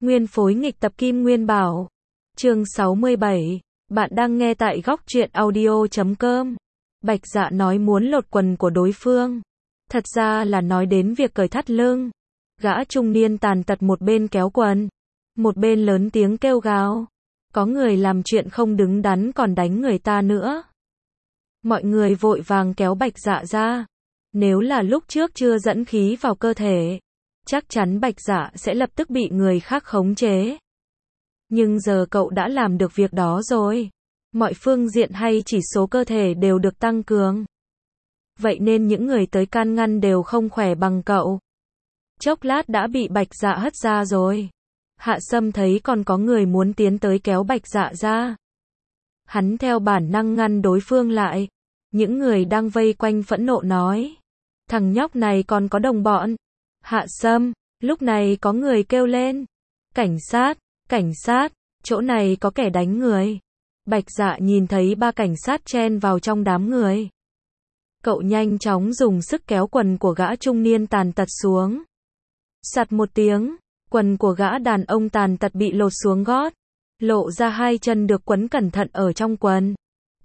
Nguyên phối nghịch tập Kim Nguyên Bảo. Chương 67. Bạn đang nghe tại góc truyện audio.com. Bạch Dạ nói muốn lột quần của đối phương. Thật ra là nói đến việc cởi thắt lưng. Gã trung niên tàn tật một bên kéo quần, một bên lớn tiếng kêu gào. Có người làm chuyện không đứng đắn còn đánh người ta nữa. Mọi người vội vàng kéo Bạch Dạ ra. Nếu là lúc trước chưa dẫn khí vào cơ thể, chắc chắn Bạch Dạ sẽ lập tức bị người khác khống chế. Nhưng giờ cậu đã làm được việc đó rồi. Mọi phương diện hay chỉ số cơ thể đều được tăng cường. Vậy nên những người tới can ngăn đều không khỏe bằng cậu. Chốc lát đã bị Bạch Dạ hất ra rồi. Hạ Sâm thấy còn có người muốn tiến tới kéo Bạch Dạ ra. Hắn theo bản năng ngăn đối phương lại. Những người đang vây quanh phẫn nộ nói. Thằng nhóc này còn có đồng bọn. Hạ Sâm, lúc này có người kêu lên. Cảnh sát, chỗ này có kẻ đánh người. Bạch Dạ nhìn thấy ba cảnh sát chen vào trong đám người. Cậu nhanh chóng dùng sức kéo quần của gã trung niên tàn tật xuống. Sạt một tiếng, quần của gã đàn ông tàn tật bị lột xuống gót. Lộ ra hai chân được quấn cẩn thận ở trong quần.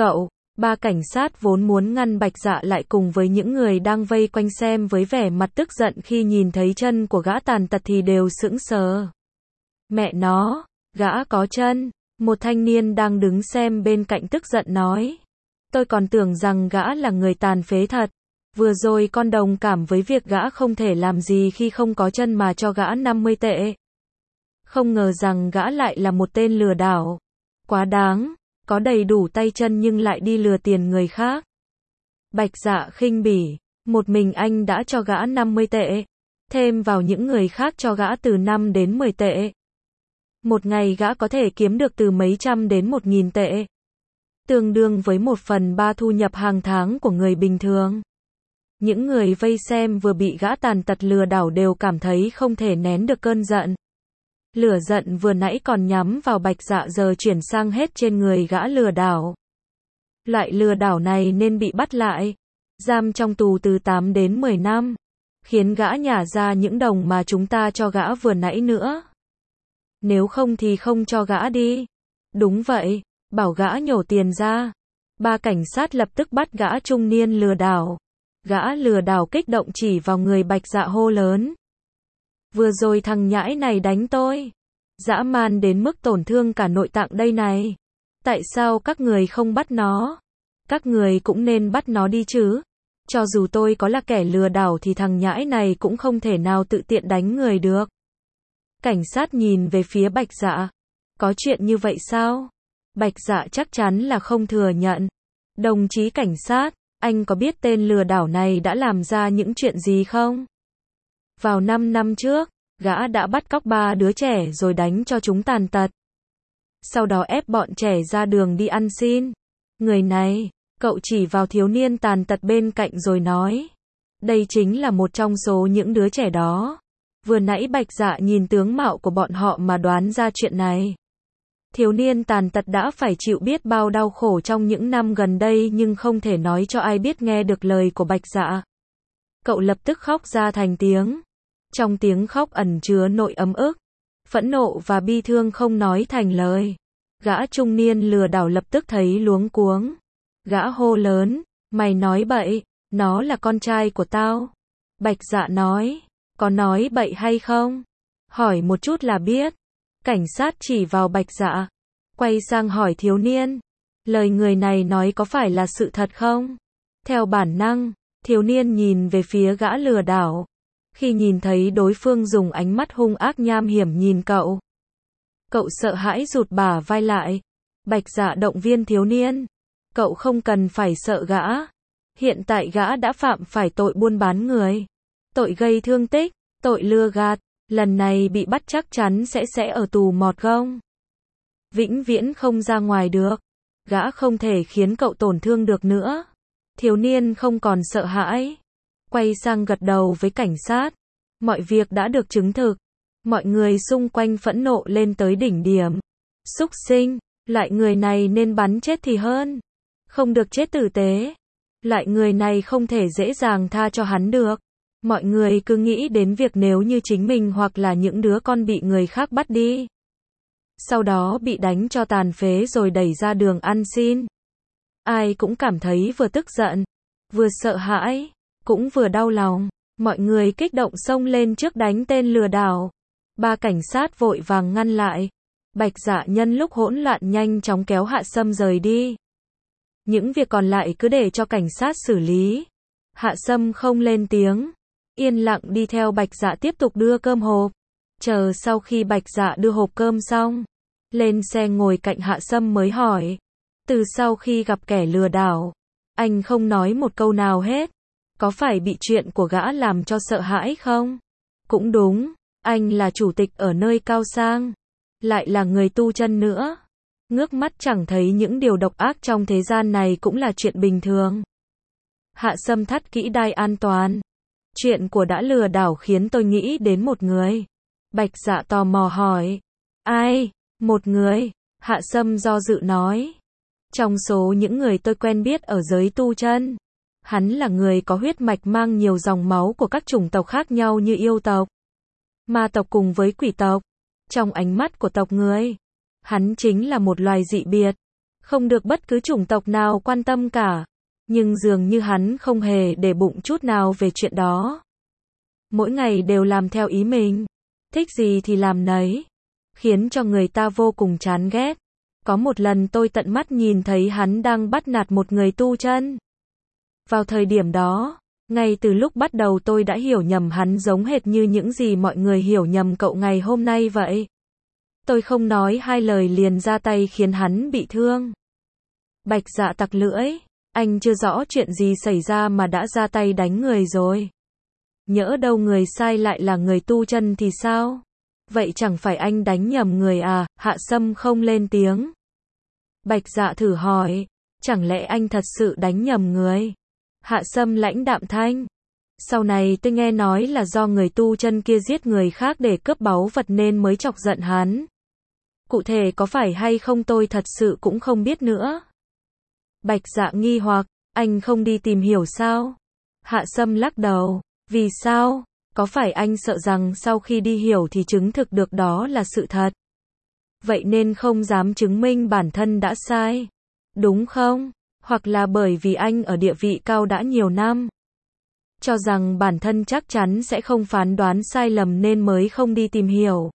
Ba cảnh sát vốn muốn ngăn Bạch Dạ lại cùng với những người đang vây quanh xem với vẻ mặt tức giận khi nhìn thấy chân của gã tàn tật thì đều sững sờ. Mẹ nó, gã có chân, một thanh niên đang đứng xem bên cạnh tức giận nói. Tôi còn tưởng rằng gã là người tàn phế thật. Vừa rồi con đồng cảm với việc gã không thể làm gì khi không có chân mà cho gã 50 tệ. Không ngờ rằng gã lại là một tên lừa đảo. Quá đáng, có đầy đủ tay chân nhưng lại đi lừa tiền người khác. Bạch Dạ khinh bỉ, một mình anh đã cho gã 50 tệ. Thêm vào những người khác cho gã từ 5 đến 10 tệ. Một ngày gã có thể kiếm được từ mấy trăm đến 1.000 tệ. Tương đương với 1/3 thu nhập hàng tháng của người bình thường. Những người vây xem vừa bị gã tàn tật lừa đảo đều cảm thấy không thể nén được cơn giận. Lửa giận vừa nãy còn nhắm vào Bạch Dạ giờ chuyển sang hết trên người gã lừa đảo. Loại lừa đảo này nên bị bắt lại, giam trong tù từ 8 đến 10 năm, khiến gã nhả ra những đồng mà chúng ta cho gã vừa nãy nữa. Nếu không thì không cho gã đi. Đúng vậy, bảo gã nhổ tiền ra. Ba cảnh sát lập tức bắt gã trung niên lừa đảo. Gã lừa đảo kích động chỉ vào người Bạch Dạ hô lớn. Vừa rồi thằng nhãi này đánh tôi. Dã man đến mức tổn thương cả nội tạng đây này. Tại sao các người không bắt nó? Các người cũng nên bắt nó đi chứ. Cho dù tôi có là kẻ lừa đảo thì thằng nhãi này cũng không thể nào tự tiện đánh người được. Cảnh sát nhìn về phía Bạch Dạ. Có chuyện như vậy sao? Bạch Dạ chắc chắn là không thừa nhận. Đồng chí cảnh sát, anh có biết tên lừa đảo này đã làm ra những chuyện gì không? Vào 5 năm trước, gã đã bắt cóc 3 đứa trẻ rồi đánh cho chúng tàn tật. Sau đó ép bọn trẻ ra đường đi ăn xin. Người này, cậu chỉ vào thiếu niên tàn tật bên cạnh rồi nói. Đây chính là một trong số những đứa trẻ đó. Vừa nãy Bạch Dạ nhìn tướng mạo của bọn họ mà đoán ra chuyện này. Thiếu niên tàn tật đã phải chịu biết bao đau khổ trong những năm gần đây nhưng không thể nói cho ai biết nghe được lời của Bạch Dạ. Cậu lập tức khóc ra thành tiếng. Trong tiếng khóc ẩn chứa nỗi ấm ức, phẫn nộ và bi thương không nói thành lời. Gã trung niên lừa đảo lập tức thấy luống cuống. Gã hô lớn, mày nói bậy, nó là con trai của tao. Bạch Dạ nói, có nói bậy hay không? Hỏi một chút là biết. Cảnh sát chỉ vào Bạch Dạ, quay sang hỏi thiếu niên. Lời người này nói có phải là sự thật không? Theo bản năng, thiếu niên nhìn về phía gã lừa đảo. Khi nhìn thấy đối phương dùng ánh mắt hung ác nham hiểm nhìn cậu. Cậu sợ hãi rụt bả vai lại. Bạch Dạ động viên thiếu niên. Cậu không cần phải sợ gã. Hiện tại gã đã phạm phải tội buôn bán người. Tội gây thương tích, tội lừa gạt. Lần này bị bắt chắc chắn sẽ ở tù mọt gông. Vĩnh viễn không ra ngoài được. Gã không thể khiến cậu tổn thương được nữa. Thiếu niên không còn sợ hãi. Quay sang gật đầu với cảnh sát. Mọi việc đã được chứng thực. Mọi người xung quanh phẫn nộ lên tới đỉnh điểm. Súc sinh, loại người này nên bắn chết thì hơn. Không được chết tử tế. Loại người này không thể dễ dàng tha cho hắn được. Mọi người cứ nghĩ đến việc nếu như chính mình hoặc là những đứa con bị người khác bắt đi. Sau đó bị đánh cho tàn phế rồi đẩy ra đường ăn xin. Ai cũng cảm thấy vừa tức giận, vừa sợ hãi, cũng vừa đau lòng. Mọi người kích động xông lên trước đánh tên lừa đảo. Ba cảnh sát vội vàng ngăn lại. Bạch Dạ nhân lúc hỗn loạn nhanh chóng kéo Hạ Sâm rời đi. Những việc còn lại cứ để cho cảnh sát xử lý. Hạ Sâm không lên tiếng, yên lặng đi theo Bạch Dạ tiếp tục đưa cơm hộp. Chờ sau khi Bạch Dạ đưa hộp cơm xong, lên xe ngồi cạnh Hạ Sâm mới hỏi. Từ sau khi gặp kẻ lừa đảo, anh không nói một câu nào hết. Có phải bị chuyện của gã làm cho sợ hãi không? Cũng đúng, anh là chủ tịch ở nơi cao sang, lại là người tu chân nữa. Ngước mắt chẳng thấy những điều độc ác trong thế gian này cũng là chuyện bình thường. Hạ Sâm thắt kỹ đai an toàn. Chuyện của đã lừa đảo khiến tôi nghĩ đến một người. Bạch Dạ tò mò hỏi. Ai? Một người. Hạ Sâm do dự nói. Trong số những người tôi quen biết ở giới tu chân, hắn là người có huyết mạch mang nhiều dòng máu của các chủng tộc khác nhau như yêu tộc, ma tộc cùng với quỷ tộc. Trong ánh mắt của tộc người, hắn chính là một loài dị biệt, không được bất cứ chủng tộc nào quan tâm cả. Nhưng dường như hắn không hề để bụng chút nào về chuyện đó. Mỗi ngày đều làm theo ý mình, thích gì thì làm nấy, khiến cho người ta vô cùng chán ghét. Có một lần tôi tận mắt nhìn thấy hắn đang bắt nạt một người tu chân. Vào thời điểm đó, ngay từ lúc bắt đầu tôi đã hiểu nhầm hắn giống hệt như những gì mọi người hiểu nhầm cậu ngày hôm nay vậy. Tôi không nói hai lời liền ra tay khiến hắn bị thương. Bạch Dạ tặc lưỡi, anh chưa rõ chuyện gì xảy ra mà đã ra tay đánh người rồi. Nhỡ đâu người sai lại là người tu chân thì sao? Vậy chẳng phải anh đánh nhầm người à? Hạ Sâm không lên tiếng. Bạch Dạ thử hỏi, chẳng lẽ anh thật sự đánh nhầm người? Hạ Sâm lãnh đạm thanh. Sau này tôi nghe nói là do người tu chân kia giết người khác để cướp báu vật nên mới chọc giận hắn. Cụ thể có phải hay không tôi thật sự cũng không biết nữa. Bạch Dạ nghi hoặc, anh không đi tìm hiểu sao? Hạ Sâm lắc đầu, vì sao? Có phải anh sợ rằng sau khi đi hiểu thì chứng thực được đó là sự thật? Vậy nên không dám chứng minh bản thân đã sai, đúng không? Hoặc là bởi vì anh ở địa vị cao đã nhiều năm, cho rằng bản thân chắc chắn sẽ không phán đoán sai lầm nên mới không đi tìm hiểu.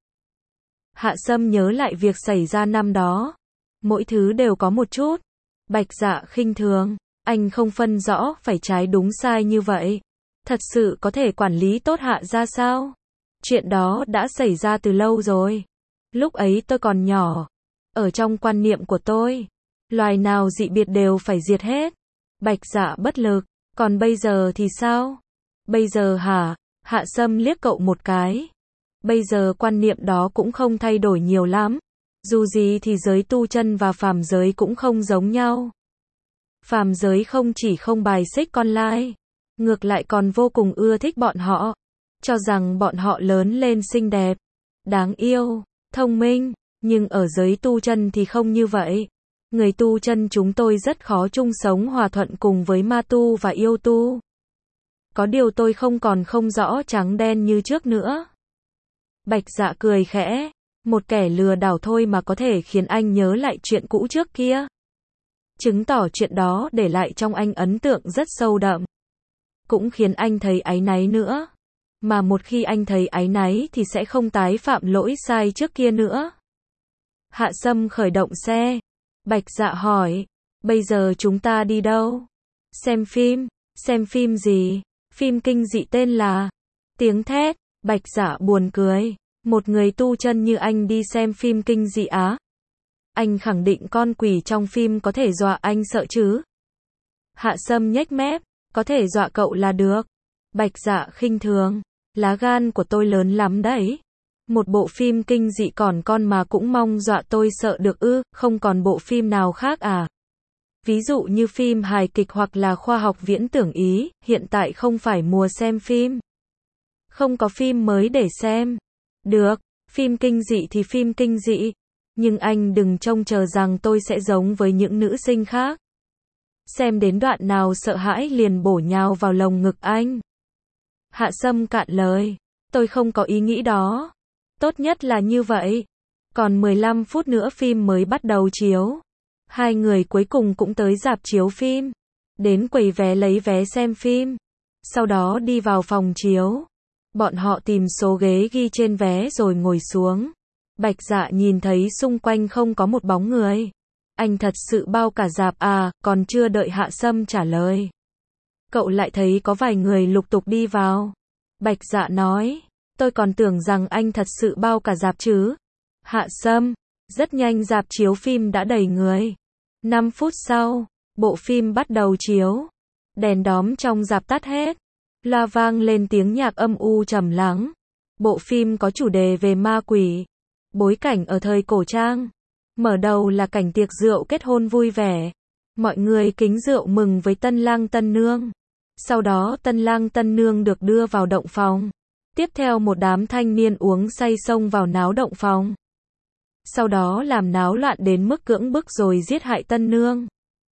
Hạ Sâm nhớ lại việc xảy ra năm đó. Mỗi thứ đều có một chút. Bạch Dạ khinh thường, anh không phân rõ phải trái đúng sai như vậy. Thật sự có thể quản lý tốt Hạ ra sao? Chuyện đó đã xảy ra từ lâu rồi. Lúc ấy tôi còn nhỏ. Ở trong quan niệm của tôi, loài nào dị biệt đều phải diệt hết. Bạch Dạ bất lực, còn bây giờ thì sao? Bây giờ hả? Hạ Sâm liếc cậu một cái. Bây giờ quan niệm đó cũng không thay đổi nhiều lắm. Dù gì thì giới tu chân và phàm giới cũng không giống nhau. Phàm giới không chỉ không bài xích con lai, ngược lại còn vô cùng ưa thích bọn họ, cho rằng bọn họ lớn lên xinh đẹp, đáng yêu, thông minh, nhưng ở giới tu chân thì không như vậy. Người tu chân chúng tôi rất khó chung sống hòa thuận cùng với ma tu và yêu tu. Có điều tôi không rõ trắng đen như trước nữa. Bạch Dạ cười khẽ, một kẻ lừa đảo thôi mà có thể khiến anh nhớ lại chuyện cũ trước kia. Chứng tỏ chuyện đó để lại trong anh ấn tượng rất sâu đậm. Cũng khiến anh thấy áy náy nữa. Mà một khi anh thấy áy náy thì sẽ không tái phạm lỗi sai trước kia nữa. Hạ Sâm khởi động xe. Bạch Dạ hỏi, bây giờ chúng ta đi đâu? Xem phim gì? Phim kinh dị tên là Tiếng Thét. Bạch Dạ buồn cười, một người tu chân như anh đi xem phim kinh dị á? Anh khẳng định con quỷ trong phim có thể dọa anh sợ chứ? Hạ Sâm nhếch mép, có thể dọa cậu là được. Bạch Dạ khinh thường, lá gan của tôi lớn lắm đấy. Một bộ phim kinh dị còn con mà cũng mong dọa tôi sợ được ư? Không còn bộ phim nào khác à? Ví dụ như phim hài kịch hoặc là khoa học viễn tưởng ý, hiện tại không phải mùa xem phim. Không có phim mới để xem. Được, phim kinh dị thì phim kinh dị. Nhưng anh đừng trông chờ rằng tôi sẽ giống với những nữ sinh khác. Xem đến đoạn nào sợ hãi liền bổ nhào vào lồng ngực anh. Hạ Sâm cạn lời. Tôi không có ý nghĩ đó. Tốt nhất là như vậy. Còn 15 phút nữa phim mới bắt đầu chiếu. Hai người cuối cùng cũng tới rạp chiếu phim. Đến quầy vé lấy vé xem phim. Sau đó đi vào phòng chiếu. Bọn họ tìm số ghế ghi trên vé rồi ngồi xuống. Bạch Dạ nhìn thấy xung quanh không có một bóng người. Anh thật sự bao cả rạp à, còn chưa đợi Hạ Sâm trả lời. Cậu lại thấy có vài người lục tục đi vào. Bạch Dạ nói, tôi còn tưởng rằng anh thật sự bao cả rạp chứ. Hạ Sâm, rất nhanh rạp chiếu phim đã đầy người. 5 phút sau, bộ phim bắt đầu chiếu. Đèn đóm trong rạp tắt hết. Loa vang lên tiếng nhạc âm u trầm lắng. Bộ phim có chủ đề về ma quỷ. Bối cảnh ở thời cổ trang. Mở đầu là cảnh tiệc rượu kết hôn vui vẻ. Mọi người kính rượu mừng với tân lang tân nương. Sau đó tân lang tân nương được đưa vào động phòng. Tiếp theo một đám thanh niên uống say xông vào náo động phòng. Sau đó làm náo loạn đến mức cưỡng bức rồi giết hại tân nương.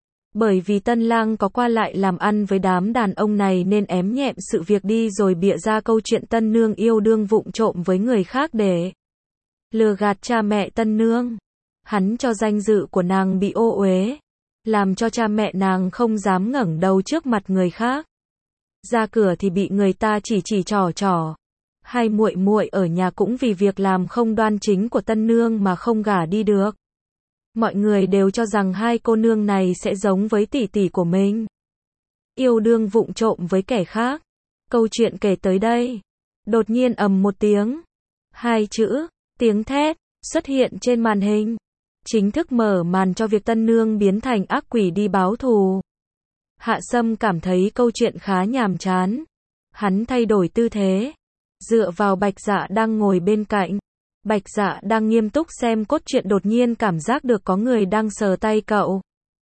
Bởi vì tân lang có qua lại làm ăn với đám đàn ông này nên ém nhẹm sự việc đi rồi bịa ra câu chuyện tân nương yêu đương vụng trộm với người khác để lừa gạt cha mẹ tân nương. Hắn cho danh dự của nàng bị ô uế, làm cho cha mẹ nàng không dám ngẩng đầu trước mặt người khác. Ra cửa thì bị người ta chỉ trỏ. Hai muội muội ở nhà cũng vì việc làm không đoan chính của tân nương mà không gả đi được. Mọi người đều cho rằng hai cô nương này sẽ giống với tỷ tỷ của mình. Yêu đương vụng trộm với kẻ khác. Câu chuyện kể tới đây. Đột nhiên ầm một tiếng. Hai chữ, tiếng thét, xuất hiện trên màn hình. Chính thức mở màn cho việc tân nương biến thành ác quỷ đi báo thù. Hạ Sâm cảm thấy câu chuyện khá nhàm chán. Hắn thay đổi tư thế. Dựa vào Bạch Dạ đang ngồi bên cạnh. Bạch Dạ đang nghiêm túc xem cốt truyện đột nhiên cảm giác được có người đang sờ tay cậu.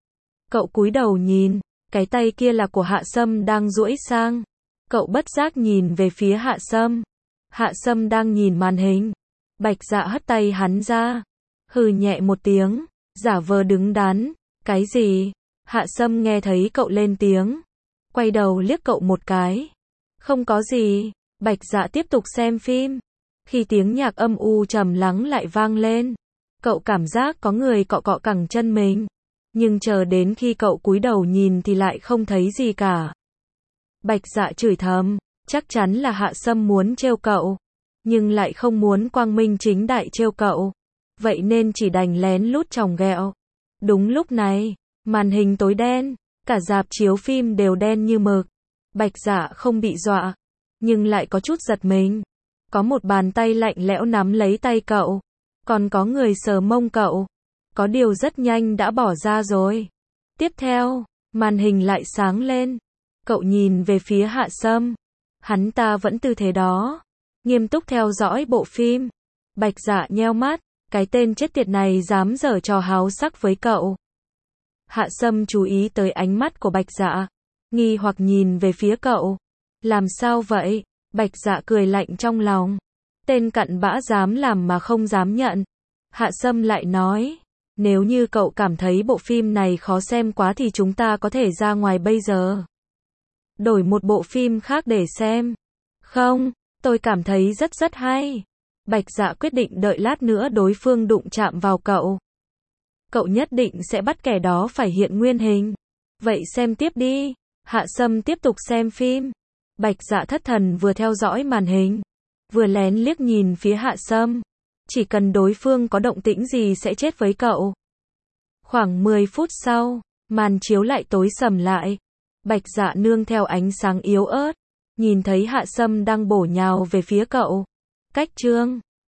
Cậu cúi đầu nhìn, cái tay kia là của Hạ Sâm đang duỗi sang. Cậu bất giác nhìn về phía Hạ Sâm. Hạ Sâm đang nhìn màn hình. Bạch Dạ hất tay hắn ra. Hừ nhẹ một tiếng, giả vờ đứng đắn. Cái gì? Hạ Sâm nghe thấy cậu lên tiếng. Quay đầu liếc cậu một cái. Không có gì. Bạch Dạ tiếp tục xem phim. Khi tiếng nhạc âm u trầm lắng lại vang lên, cậu cảm giác có người cọ cọ cẳng chân mình. Nhưng chờ đến khi cậu cúi đầu nhìn thì lại không thấy gì cả. Bạch Dạ chửi thầm, chắc chắn là Hạ Sâm muốn trêu cậu, nhưng lại không muốn quang minh chính đại trêu cậu. Vậy nên chỉ đành lén lút chòng ghẹo. Đúng lúc này, màn hình tối đen, cả rạp chiếu phim đều đen như mực. Bạch Dạ không bị dọa, nhưng lại có chút giật mình. Có một bàn tay lạnh lẽo nắm lấy tay cậu. Còn có người sờ mông cậu. Có điều rất nhanh đã bỏ ra rồi. Tiếp theo, màn hình lại sáng lên. Cậu nhìn về phía Hạ Sâm. Hắn ta vẫn tư thế đó. Nghiêm túc theo dõi bộ phim. Bạch Dạ nheo mắt. Cái tên chết tiệt này dám giở trò háo sắc với cậu. Hạ Sâm chú ý tới ánh mắt của Bạch Dạ. Nghi hoặc nhìn về phía cậu. Làm sao vậy? Bạch Dạ cười lạnh trong lòng. Tên cặn bã dám làm mà không dám nhận. Hạ Sâm lại nói. Nếu như cậu cảm thấy bộ phim này khó xem quá thì chúng ta có thể ra ngoài bây giờ. Đổi một bộ phim khác để xem. Không, tôi cảm thấy rất hay. Bạch Dạ quyết định đợi lát nữa đối phương đụng chạm vào cậu. Cậu nhất định sẽ bắt kẻ đó phải hiện nguyên hình. Vậy xem tiếp đi. Hạ Sâm tiếp tục xem phim. Bạch Dạ thất thần vừa theo dõi màn hình, vừa lén liếc nhìn phía Hạ Sâm. Chỉ cần đối phương có động tĩnh gì sẽ chết với cậu. Khoảng 10 phút sau, màn chiếu lại tối sầm lại. Bạch Dạ nương theo ánh sáng yếu ớt, nhìn thấy Hạ Sâm đang bổ nhào về phía cậu. Cách chương